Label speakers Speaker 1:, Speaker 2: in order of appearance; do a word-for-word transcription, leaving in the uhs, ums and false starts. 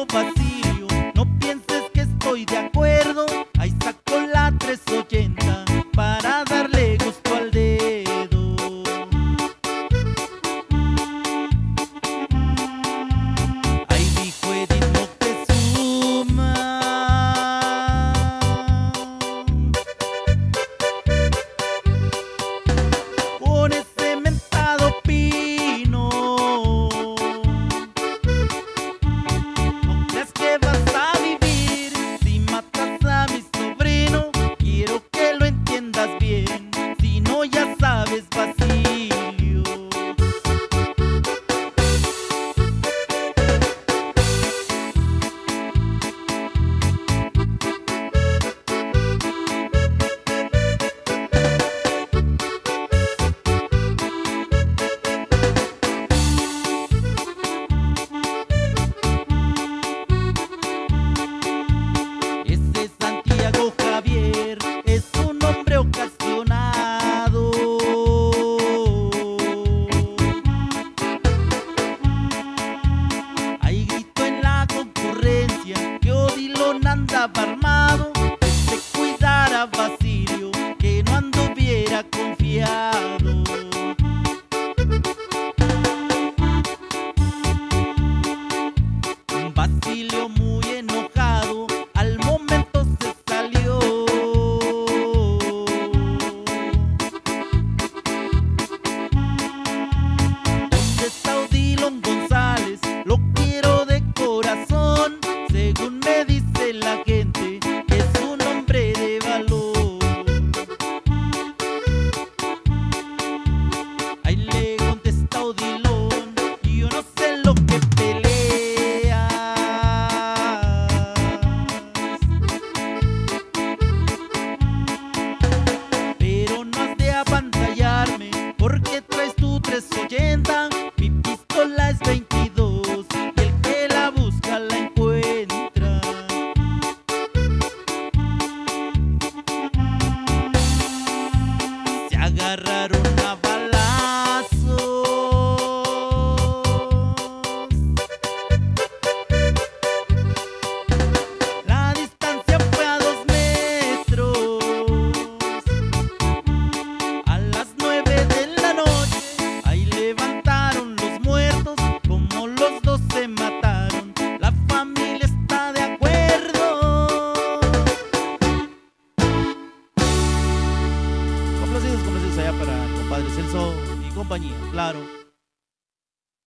Speaker 1: Basilio, no pienses que estoy de acuerdo. Ahí saco la trescientos ochenta para darle gusto al dedo. Ahí dijo Edith Moctezuma: con ese mentado pino no creas que vas a vivir si matas a mi sobrino. Quiero que lo entiendas bien, si no ya sabes, Basilio. Ese Santiago Javier es un hombre ocasionado. Ahí gritó en la concurrencia que Odilon andaba armado, que se cuidara Basilio, que no anduviera confiado.